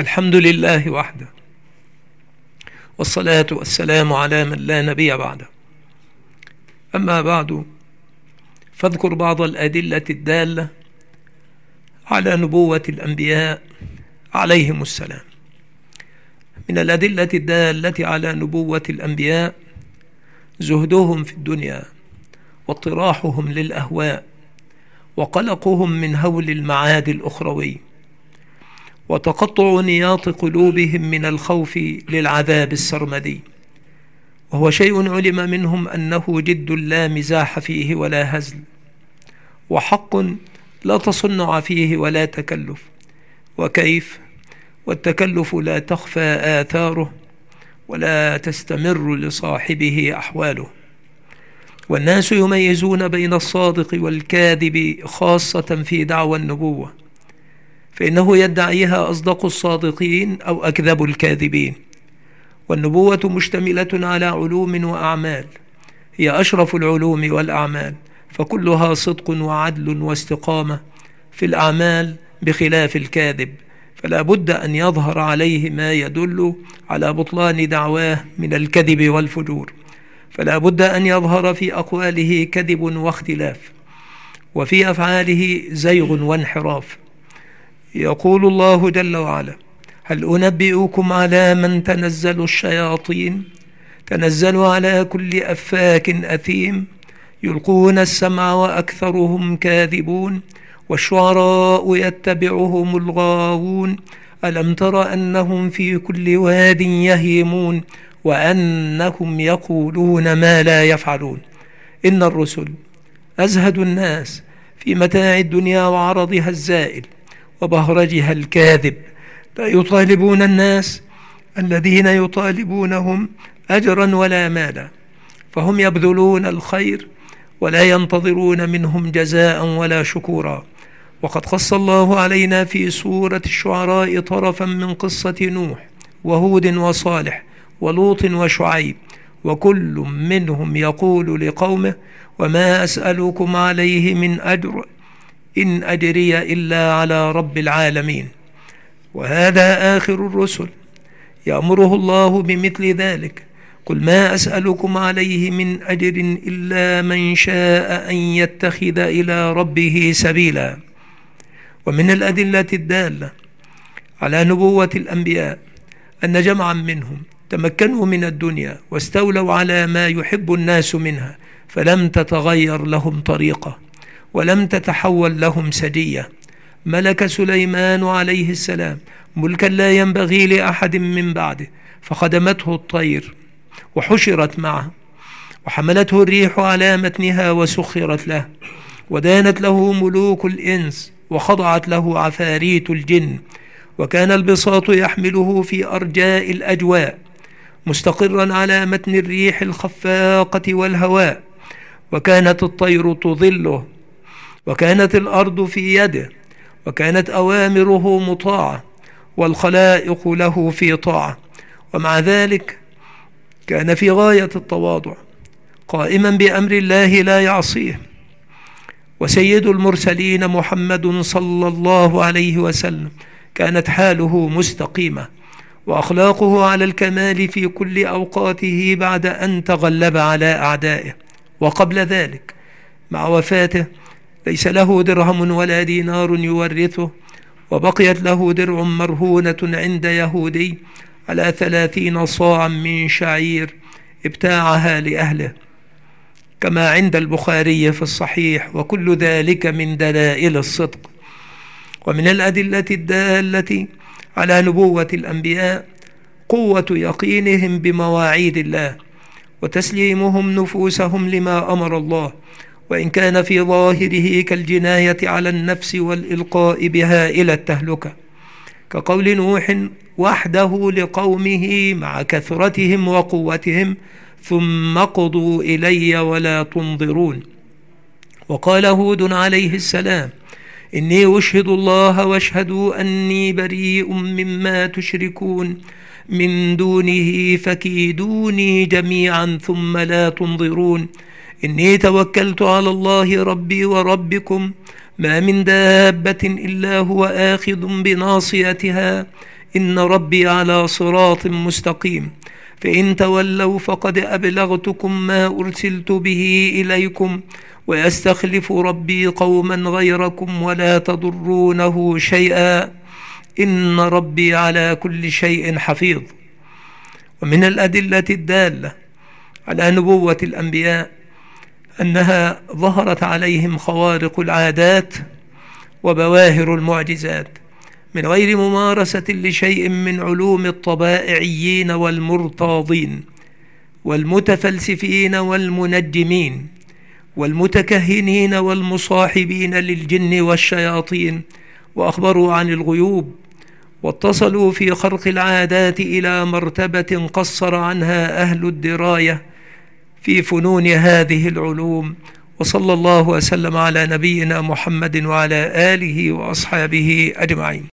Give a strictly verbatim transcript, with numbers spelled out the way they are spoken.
الحمد لله وحده، والصلاة والسلام على من لا نبي بعده. أما بعد، فاذكر بعض الأدلة الدالة على نبوة الأنبياء عليهم السلام. من الأدلة الدالة على نبوة الأنبياء زهدهم في الدنيا، واطراحهم للأهواء، وقلقهم من هول المعاد الأخروي، وتقطع نياط قلوبهم من الخوف للعذاب السرمدي، وهو شيء علم منهم أنه جد لا مزاح فيه ولا هزل، وحق لا تصنع فيه ولا تكلف. وكيف؟ والتكلف لا تخفى آثاره ولا تستمر لصاحبه أحواله. والناس يميزون بين الصادق والكاذب، خاصة في دعوى النبوة، فإنه يدعيها أصدق الصادقين أو أكذب الكاذبين. والنبوة مشتملة على علوم وأعمال، هي أشرف العلوم والأعمال، فكلها صدق وعدل واستقامة في الأعمال، بخلاف الكاذب، فلا بد أن يظهر عليه ما يدل على بطلان دعواه من الكذب والفجور، فلا بد أن يظهر في أقواله كذب واختلاف، وفي أفعاله زيغ وانحراف. يقول الله جل وعلا: هل أنبئكم على من تنزل الشياطين؟ تنزل على كل أفاك أثيم، يلقون السمع وأكثرهم كاذبون، والشعراء يتبعهم الغاوون، ألم تر أنهم في كل واد يهيمون، وأنهم يقولون ما لا يفعلون. إن الرسل أزهد الناس في متاع الدنيا وعرضها الزائل وبهرجها الكاذب، لا يطالبون الناس الذين يطالبونهم أجرا ولا مالا، فهم يبذلون الخير ولا ينتظرون منهم جزاء ولا شكورا. وقد قص الله علينا في سورة الشعراء طرفا من قصة نوح وهود وصالح ولوط وشعيب، وكل منهم يقول لقومه: وما أسألكم عليه من أجر إن أجري إلا على رب العالمين. وهذا آخر الرسل يأمره الله بمثل ذلك: قل ما أسألكم عليه من أجر إلا من شاء أن يتخذ إلى ربه سبيلا. ومن الأدلة الدالة على نبوة الأنبياء أن جمعا منهم تمكنوا من الدنيا واستولوا على ما يحب الناس منها، فلم تتغير لهم طريقة ولم تتحول لهم سجية. ملك سليمان عليه السلام ملكا لا ينبغي لأحد من بعده، فخدمته الطير وحشرت معه، وحملته الريح على متنها وسخرت له، ودانت له ملوك الإنس وخضعت له عفاريت الجن، وكان البساط يحمله في أرجاء الأجواء مستقرا على متن الريح الخفاقة والهواء، وكانت الطير تظله، وكانت الأرض في يده، وكانت أوامره مطاعة، والخلائق له في طاعة. ومع ذلك كان في غاية التواضع، قائما بأمر الله لا يعصيه. وسيد المرسلين محمد صلى الله عليه وسلم كانت حاله مستقيمة، وأخلاقه على الكمال في كل أوقاته بعد أن تغلب على أعدائه. وقبل ذلك مع وفاته ليس له درهم ولا دينار يورثه، وبقيت له درع مرهونة عند يهودي على ثلاثين صاعا من شعير ابتاعها لأهله، كما عند البخاري في الصحيح، وكل ذلك من دلائل الصدق. ومن الأدلة الدالة على نبوة الأنبياء قوة يقينهم بمواعيد الله، وتسليمهم نفوسهم لما أمر الله، وإن كان في ظاهره كالجناية على النفس والإلقاء بها إلى التهلكة، كقول نوح وحده لقومه مع كثرتهم وقوتهم: ثم قضوا إلي ولا تنظرون. وقال هود عليه السلام: إني أشهد الله واشهدوا أني بريء مما تشركون من دونه فكيدوني جميعا ثم لا تنظرون. إني توكلت على الله ربي وربكم ما من دابة إلا هو آخذ بناصيتها إن ربي على صراط مستقيم، فإن تولوا فقد أبلغتكم ما أرسلت به إليكم، ويستخلف ربي قوما غيركم ولا تضرونه شيئا، إن ربي على كل شيء حفيظ. ومن الأدلة الدالة على نبوة الأنبياء أنها ظهرت عليهم خوارق العادات وبواهر المعجزات من غير ممارسة لشيء من علوم الطبائعيين والمرتاضين والمتفلسفين والمنجمين والمتكهنين والمصاحبين للجن والشياطين، وأخبروا عن الغيوب، واتصلوا في خرق العادات إلى مرتبة قصر عنها أهل الدراية في فنون هذه العلوم. وصلى الله وسلم على نبينا محمد وعلى آله وأصحابه أجمعين.